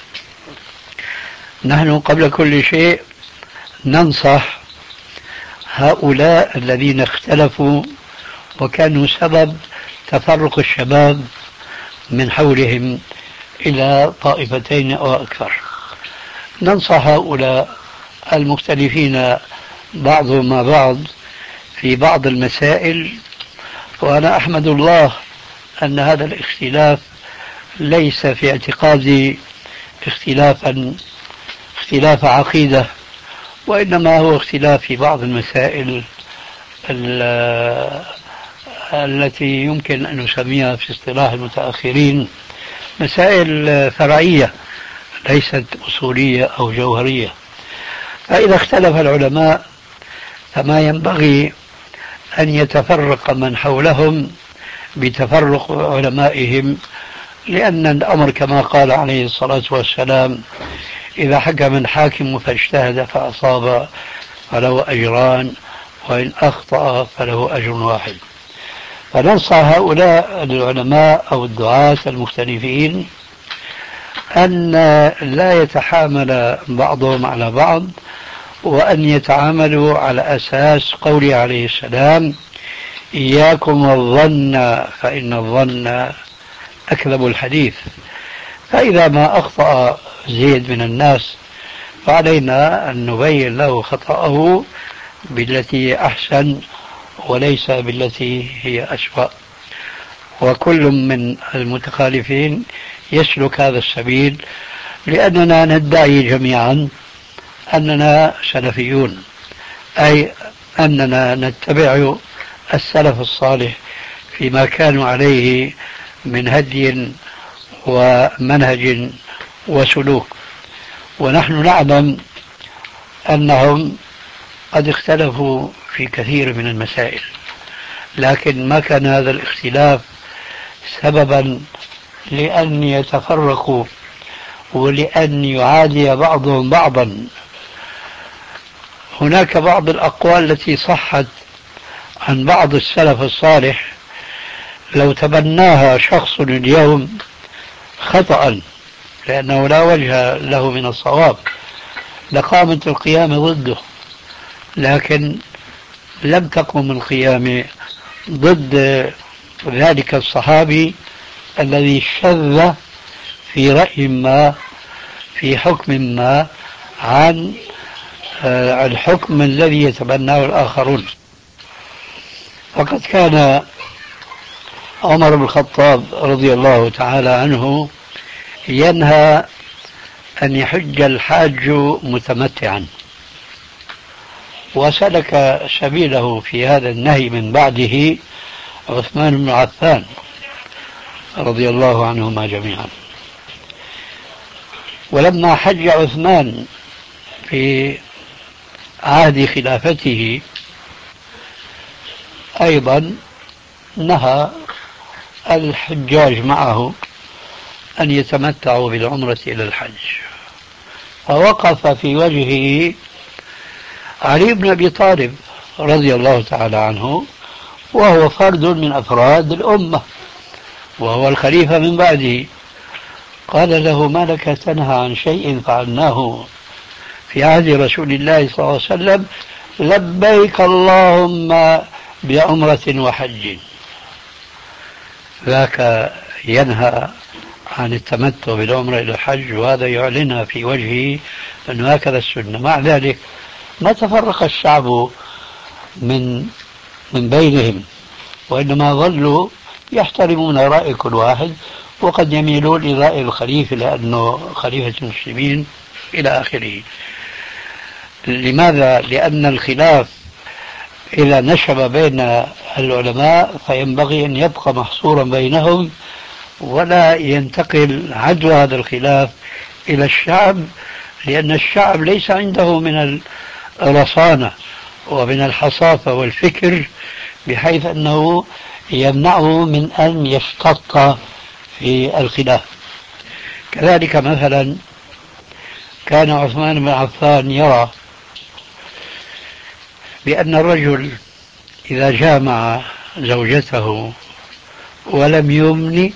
نحن قبل كل شيء ننصح هؤلاء الذين اختلفوا وكانوا سبب تفرق الشباب من حولهم إلى طائفتين أو أكثر. ننصح هؤلاء المختلفين بعضهم مع بعض في بعض المسائل، وأنا أحمد الله أن هذا الاختلاف ليس في اعتقادي اختلاف عقيدة، وإنما هو اختلاف في بعض المسائل التي يمكن أن نسميها في اصطلاح المتأخرين مسائل فرعية ليست أصولية أو جوهرية. فإذا اختلف العلماء فما ينبغي أن يتفرق من حولهم بتفرق علمائهم، لأن الأمر كما قال عليه الصلاة والسلام: إذا حكم الحاكم فاجتهد فأصاب فله أجران، وإن أخطأ فله أجر واحد. فننصح هؤلاء العلماء أو الدعاة المختلفين أن لا يتحامل بعضهم على بعض، وأن يتعاملوا على أساس قوله عليه السلام: إياكم والظن فإن الظن أكذب الحديث. فإذا ما أخطأ زيد من الناس فعلينا أن نبين له خطأه بالتي هي أحسن وليس بالتي هي أسوأ، وكل من المتخالفين يسلك هذا السبيل، لأننا ندعي جميعا أننا سلفيون، أي أننا نتبع السلف الصالح فيما كانوا عليه من هدي ومنهج وسلوك. ونحن نعلم أنهم قد اختلفوا في كثير من المسائل، لكن ما كان هذا الاختلاف سببا لأن يتفرقوا ولأن يعادي بعضهم بعضا. هناك بعض الأقوال التي صحت عن بعض السلف الصالح لو تبناها شخص اليوم خطأ لأنه لا وجه له من الصواب لقامت القيامة ضده، لكن لم تقم القيامة ضد ذلك الصحابي الذي شذ في رأي ما في حكم ما عن الحكم الذي يتبناه الآخرون. فقد كان عمر بن الخطاب رضي الله تعالى عنه ينهى أن يحج الحاج متمتعا، وسلك سبيله في هذا النهي من بعده عثمان بن عفان رضي الله عنهما جميعا. ولما حج عثمان في عهد خلافته أيضا نهى الحجاج معه أن يتمتعوا بالعمرة إلى الحج، فوقف في وجهه علي بن أبي طالب رضي الله تعالى عنه، وهو فرد من أفراد الأمة وهو الخليفة من بعده. قال له: ما لك تنهى عن شيء فعلناه في عهد رسول الله صلى الله عليه وسلم؟ لبيك اللهم بعمرة وحج. ذاك ينهى عن التمتع بالعمرة إلى الحج، وهذا يعلنها في وجهه أن هكذا السنة. مع ذلك ما تفرق الشعب من بينهم، وإنما ظلوا يحترمون رأي كل واحد، وقد يميلون لرأي الخليفة لأنه خليفة المسلمين إلى آخره. لماذا؟ لأن الخلاف إذا نشب بين العلماء فينبغي أن يبقى محصورا بينهم، ولا ينتقل عدوى هذا الخلاف إلى الشعب، لأن الشعب ليس عنده من الرصانة ومن الحصافة والفكر بحيث أنه يمنعه من أن يشتط في الخلاف. كذلك مثلا كان عثمان بن عفان يرى بأن الرجل إذا جامع زوجته ولم يمن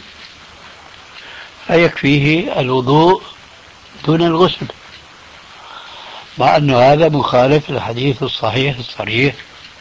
فيكفيه الوضوء دون الغسل، مع أن هذا مخالف للحديث الصحيح الصريح: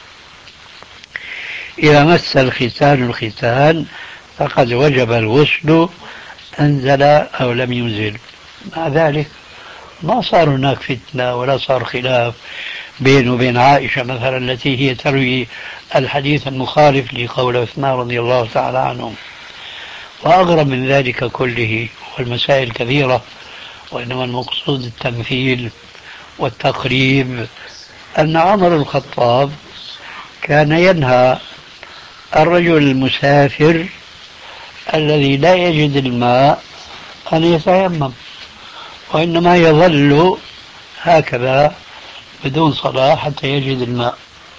إذا مس الختان الختان فقد وجب الغسل أنزل أو لم ينزل. مع ذلك ما صار هناك فتنة ولا صار خلاف بينه وبين عائشة مثلا التي هي تروي الحديث المخالف لقول عثمان رضي الله تعالى عنه. وأغرب من ذلك كله والمسائل كثيرة، وإنما المقصود التمثيل والتقريب، أن عمر الخطاب كان ينهى الرجل المسافر الذي لا يجد الماء أن يتيمم، وإنما يظل هكذا بدون صلاة حتى يجد الماء،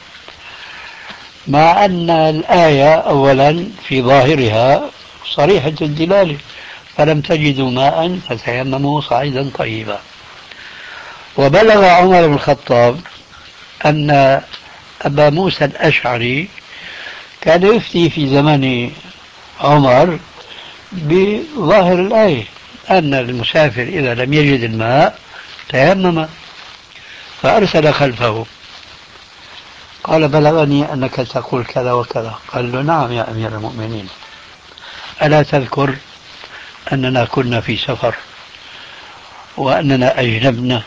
مع أن الآية أولا في ظاهرها صريحة الدلالة: فلم تجدوا ماء فتيمموا صعيدا طيبا. وبلغ عمر بن الخطاب أن أبا موسى الأشعري كان يفتي في زمن عمر بظاهر الآية أن المسافر إذا لم يجد الماء تيمم، فأرسل خلفه قال: بلغني أنك تقول كذا وكذا. قال له: نعم يا أمير المؤمنين، ألا تذكر أننا كنا في سفر وأننا أجنبنا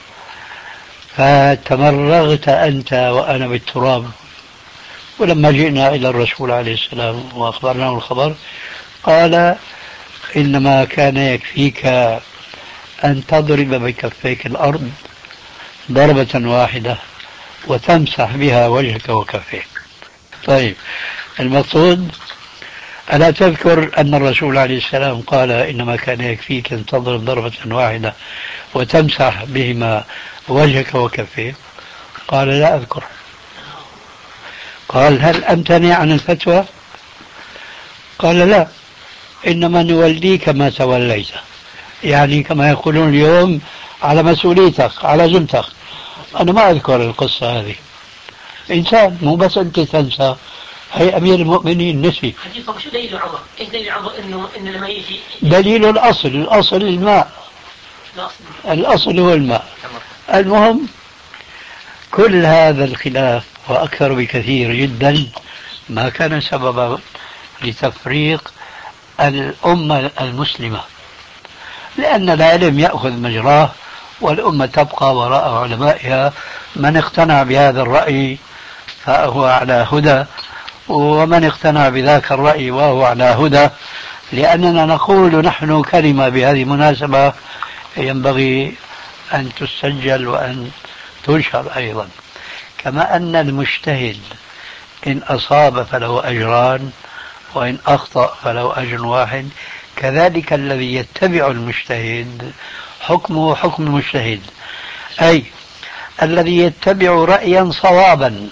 فتمرغت أنت وأنا بالتراب، ولما جئنا إلى الرسول عليه السلام وأخبرناه الخبر قال: إنما كان يكفيك أن تضرب بكفيك الأرض ضربة واحدة وتمسح بها وجهك وكفيك. طيب، المقصود: ألا تذكر أن الرسول عليه السلام قال: إنما كان يكفيك أن تضرب ضربة واحدة وتمسح بهما وجهك وكفيك؟ قال: لا أذكر. قال: هل أمتنع عن الفتوى؟ قال: لا، إنما نوليك ما توليت، يعني كما يقولون اليوم على مسؤوليتك على ذمتك. أنا ما أذكر القصة هذه، إنسان مو بس أنت تنسى، هي أمير المؤمنين نسي. حديثك شو دليل عمر؟ إيش دليل عمر إنه لما يجي؟ دليل الأصل الماء، الأصل هو الماء. المهم كل هذا الخلاف وأكثر بكثير جدا ما كان سببا لتفريق الأمة المسلمة، لأن العلم يأخذ مجراه والأمة تبقى وراء علمائها، من اقتنع بهذا الرأي فهو على هدى، ومن اقتنع بذاك الرأي وهو على هدى. لأننا نقول نحن كلمة بهذه المناسبة ينبغي أن تسجل وأن تنشر أيضا، كما أن المجتهد إن أصاب فله أجران وإن أخطأ فله أجر واحد، كذلك الذي يتبع المجتهد حكمه حكم المجتهد، أي الذي يتبع رأيا صوابا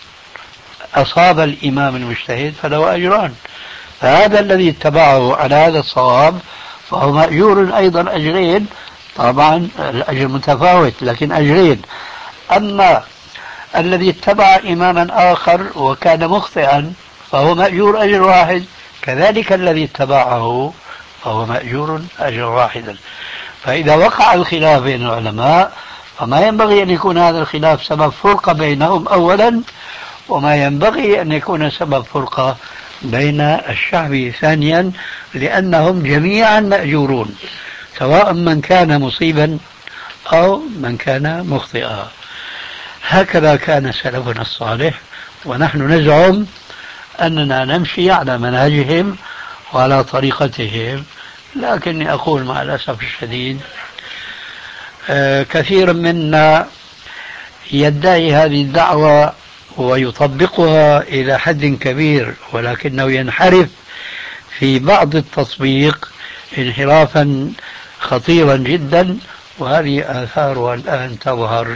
أصاب الإمام المجتهد فله أجران، فهذا الذي اتبعه على هذا الصواب فهو مأجور أيضا أجرين، طبعا الأجر متفاوت لكن أجرين. أما الذي اتبع إماما آخر وكان مخطئا فهو مأجور أجر واحد، كذلك الذي اتبعه فهو مأجور أجر واحدا. فإذا وقع الخلاف بين العلماء فما ينبغي أن يكون هذا الخلاف سبب فرقة بينهم أولا، وما ينبغي أن يكون سبب فرقة بين الشعب ثانيا، لأنهم جميعا مأجورون، سواء من كان مصيبا أو من كان مخطئا. هكذا كان سلفنا الصالح، ونحن نزعم أننا نمشي على منهجهم وعلى طريقتهم. لكني أقول مع الأسف الشديد كثير منا يدعي هذه الدعوة ويطبقها إلى حد كبير، ولكنه ينحرف في بعض التطبيق انحرافا خطيرا جدا، وهذه آثارها الآن تظهر.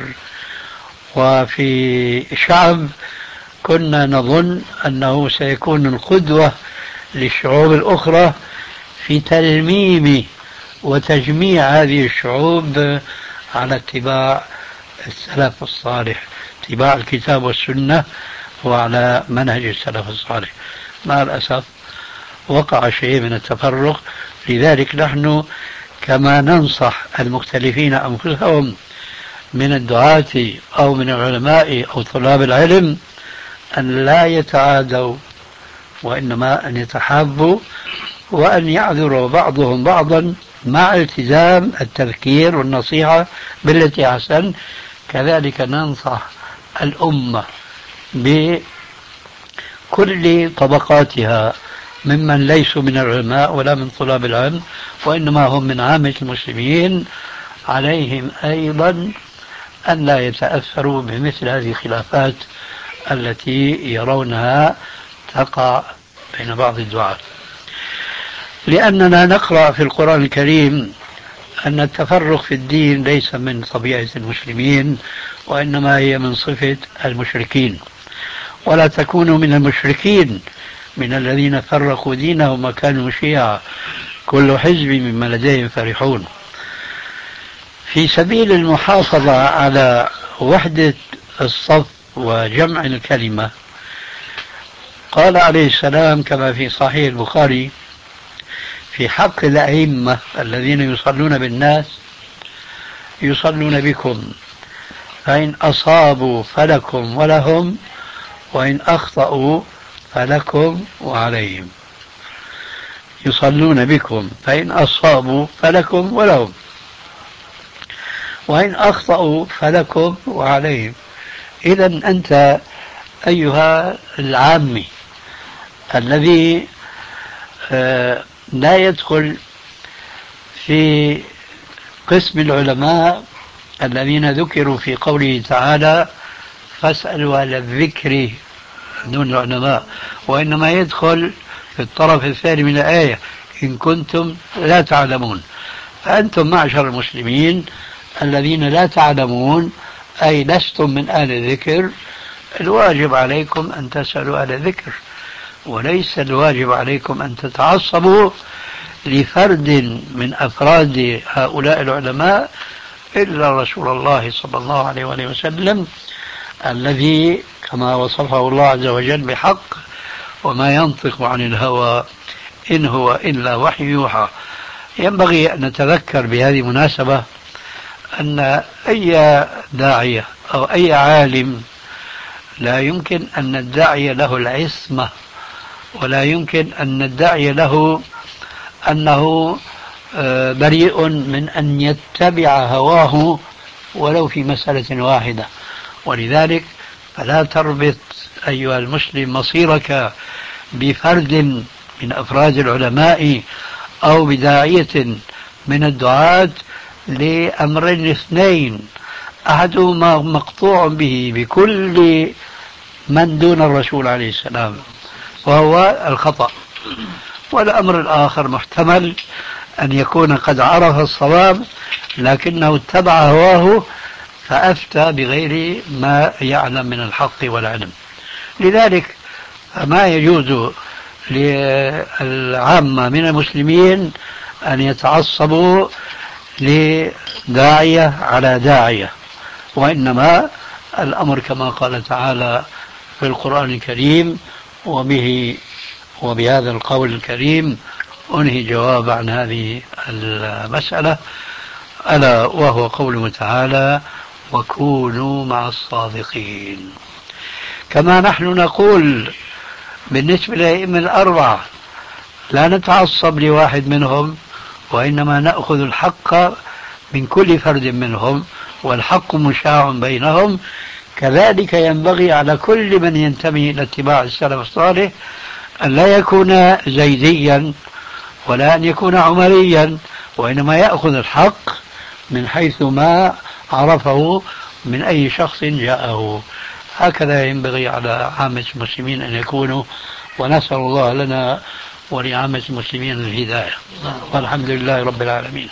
وفي شعب كنا نظن أنه سيكون القدوة للشعوب الأخرى في تلميم وتجميع هذه الشعوب على اتباع السلف الصالح، اتباع الكتاب والسنة وعلى منهج السلف الصالح. مع الأسف وقع شيء من التفرق. لذلك نحن كما ننصح المختلفين أنفسهم من الدعاة أو من العلماء أو طلاب العلم أن لا يتعادوا، وإنما أن يتحابوا وأن يعذروا بعضهم بعضا مع التزام التذكير والنصيحة بالتي أحسن. كذلك ننصح الأمة بكل طبقاتها ممن ليسوا من العلماء ولا من طلاب العلم، وإنما هم من عامة المسلمين، عليهم أيضا أن لا يتأثروا بمثل هذه الخلافات التي يرونها تقع بين بعض الدعاة. لأننا نقرأ في القرآن الكريم أن التفرق في الدين ليس من طبيعة المسلمين، وإنما هي من صفة المشركين. ولا تكونوا من المشركين من الذين فرقوا دينهم وكانوا شيعا كل حزب مما لديهم فرحون. في سبيل المحافظة على وحدة الصف وجمع الكلمة قال عليه السلام كما في صحيح البخاري في حق الأئمة الذين يصلون بالناس: يصلون بكم فإن أصابوا فلكم ولهم، وإن أخطأوا فلكم وعليهم. يصلون بكم فإن أصابوا فلكم ولهم، وإن أخطأوا فلكم وعليهم. إذا أنت أيها العامي الذي لا يدخل في قسم العلماء الذين ذكروا في قوله تعالى: فاسألوا أهل الذكر دون العلماء، وإنما يدخل في الطرف الثاني من الآية: إن كنتم لا تعلمون. فأنتم معشر المسلمين الذين لا تعلمون، أي لستم من أهل الذكر، الواجب عليكم أن تسألوا أهل الذكر، وليس الواجب عليكم أن تتعصبوا لفرد من أفراد هؤلاء العلماء إلا رسول الله صلى الله عليه وآله وسلم، الذي كما وصفه الله عز وجل بحق: وما ينطق عن الهوى إن هو إلا وحي يوحى. ينبغي أن نتذكر بهذه المناسبة أن أي داعية أو أي عالم لا يمكن أن ندعي له العصمة، ولا يمكن أن ندعي له أنه بريء من أن يتبع هواه ولو في مسألة واحدة. ولذلك فلا تربط أيها المسلم مصيرك بفرد من أفراد العلماء أو بداعية من الدعاة لأمرين اثنين: أحدهما مقطوع به بكل من دون الرسول عليه السلام وهو الخطأ، والأمر الآخر محتمل أن يكون قد عرف الصواب لكنه اتبع هواه فأفتى بغير ما يعلم من الحق والعلم. لذلك ما يجوز للعامة من المسلمين أن يتعصبوا لداعية على داعية، وإنما الأمر كما قال تعالى في القرآن الكريم. وبهذا القول الكريم أنهي جواب عن هذه المسألة، ألا وهو قوله تعالى: وكونوا مع الصادقين. كما نحن نقول بالنسبة للأئمة الأربعة لا نتعصب لواحد منهم، وإنما نأخذ الحق من كل فرد منهم، والحق مشاع بينهم. كذلك ينبغي على كل من ينتمي إلى اتباع السلف الصالح أن لا يكون زيديا ولا أن يكون عمريا، وإنما يأخذ الحق من حيث ما عرفه من أي شخص جاءه. هكذا ينبغي على عامة المسلمين أن يكونوا، ونسأل الله لنا ولعامة المسلمين الهداية، والحمد لله رب العالمين.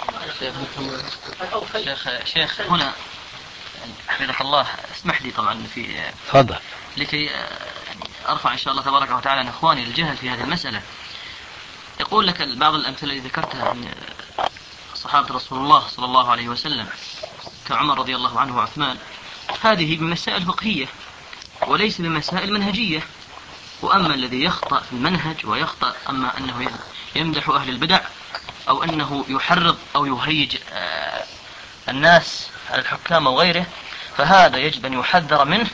شيخ هنا حفظك الله، اسمح لي طبعا في تفضل لكي أرفع إن شاء الله تبارك وتعالى عن إخواني الجهل في هذه المسألة. يقول لك بعض الأمثلة التي ذكرتها من صحابة رسول الله صلى الله عليه وسلم كعمر رضي الله عنه وعثمان، هذه بمسائل فقهية وليس بمسائل منهجية. وأما الذي يخطأ في المنهج ويخطأ، أما أنه يمدح أهل البدع أو أنه يحرض أو يهيج الناس على الحكام أو غيره، فهذا يجب أن يحذر منه.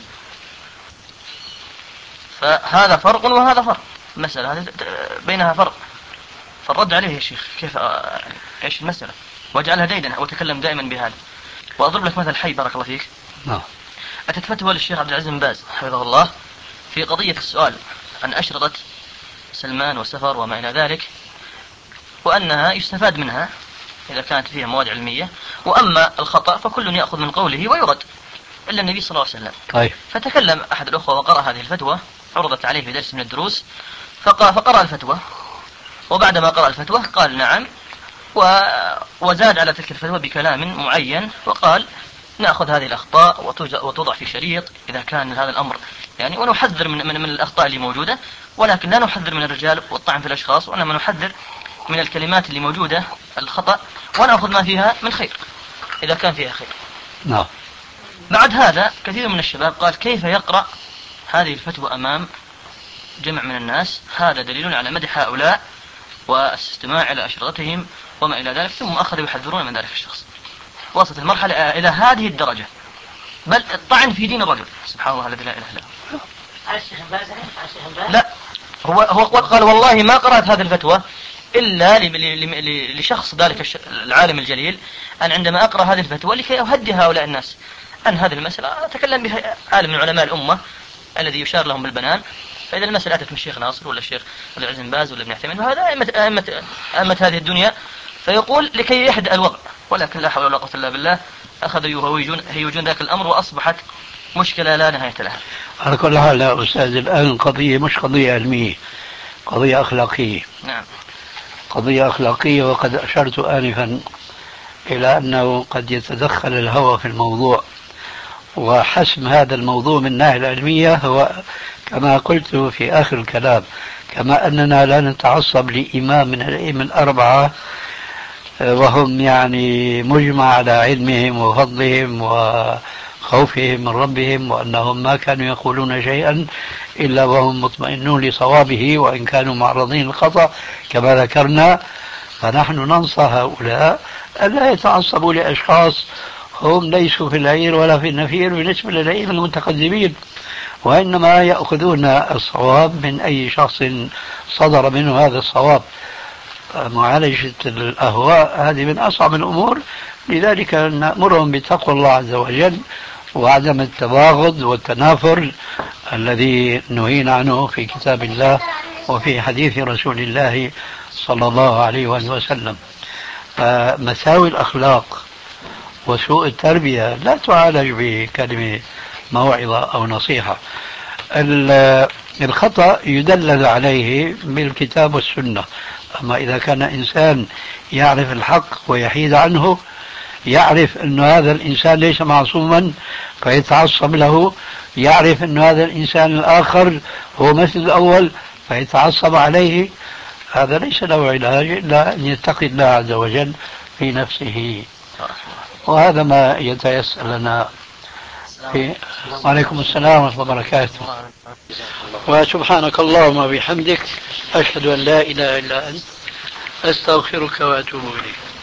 فهذا فرق وهذا فرق، المسألة هذه بينها فرق. فالرد عليه يا شيخ كيف ايش المسألة، واجعلها ديدنا وتكلم دائما بهذا. وأضرب لك مثل حي بارك الله فيك. أتت فتوى للشيخ عبد العزيز بن باز حفظه الله في قضية السؤال عن أشرطة سلمان والسفر وما إلى ذلك، وأنها يستفاد منها إذا كانت فيها مواد علمية، وأما الخطأ فكل يأخذ من قوله ويرد إلا النبي صلى الله عليه وسلم. طيب. فتكلم أحد الأخوة وقرأ هذه الفتوى، عرضت عليه في درس من الدروس، فقرأ الفتوى، وبعدما قرأ الفتوى قال نعم، وزاد على تلك الفتوى بكلام معين، وقال نأخذ هذه الأخطاء وتوضع في شريط إذا كان هذا الأمر يعني، ونحذر من الأخطاء اللي موجودة، ولكن لا نحذر من الرجال والطعن في الأشخاص، وإنما نحذر من الكلمات اللي موجودة الخطأ، ونأخذ ما فيها من خير إذا كان فيها خير. نعم. بعد هذا كثير من الشباب قال كيف يقرأ هذه الفتوى أمام جمع من الناس، هذا دليل على مدح هؤلاء والاستماع إلى أشرطتهم وما إلى ذلك، ثم أخذوا يحذرون من ذلك الشخص. وصلت المرحلة إلى هذه الدرجة، بل الطعن في دين الرجل، سبحان الله الذي لا إله إلا هو. لا، هو قال والله ما قرأت هذه الفتوى إلا لشخص ذلك العالم الجليل، أن عندما أقرأ هذه الفتوى لكي أهدي هؤلاء الناس أن هذه المسألة أتكلم بها عالم من علماء الأمة الذي يشار لهم بالبنان. فإذا المسألة أتت من الشيخ ناصر ولا الشيخ عبد العزيز بن باز ولا ابن عثيمين، وهذا أئمة هذه الدنيا، فيقول لكي يهدأ الوضع، ولكن لا حول ولا قوة إلا بالله، أخذوا يهيجون ذاك الأمر، وأصبحت مشكلة لا نهاية لها. على كل حال يا أستاذ، الآن قضية مش قضية علمية، قضية أخلاقية. نعم. قضية أخلاقية، وقد أشرت آنفا إلى أنه قد يتدخل الهوى في الموضوع، وحسم هذا الموضوع من الناحية العلمية هو كما قلت في آخر الكلام، كما أننا لا نتعصب لإمام من الأئمة الأربعة وهم يعني مجمع على علمهم وفضلهم وخوفهم من ربهم، وأنهم ما كانوا يقولون شيئا إلا وهم مطمئنون لصوابه وإن كانوا معرضين للخطأ كما ذكرنا. فنحن ننصح هؤلاء ألا يتعصبوا لأشخاص هم ليسوا في العير ولا في النفير بالنسبة للأئمة المتقدمين، وإنما يأخذون الصواب من أي شخص صدر منه هذا الصواب. معالجة الأهواء هذه من أصعب الأمور، لذلك نأمرهم بتقوى الله عز وجل وعدم التباغض والتنافر الذي نهينا عنه في كتاب الله وفي حديث رسول الله صلى الله عليه وسلم. مساوي الأخلاق وسوء التربية لا تعالج بكلمة موعظة أو نصيحة. الخطأ يدلل عليه بالكتاب والسنة، أما إذا كان إنسان يعرف الحق ويحيد عنه، يعرف أن هذا الإنسان ليس معصوما فيتعصب له، يعرف أن هذا الإنسان الآخر هو مثل الأول فيتعصب عليه، هذا ليس له علاج إلا أن يتقي الله عز وجل في نفسه. وهذا ما يتيسر لنا. وعليكم السلام ورحمة الله وبركاته. وسبحانك اللهم وبحمدك، أشهد أن لا إله إلا أنت، أستغفرك وأتوب إليك.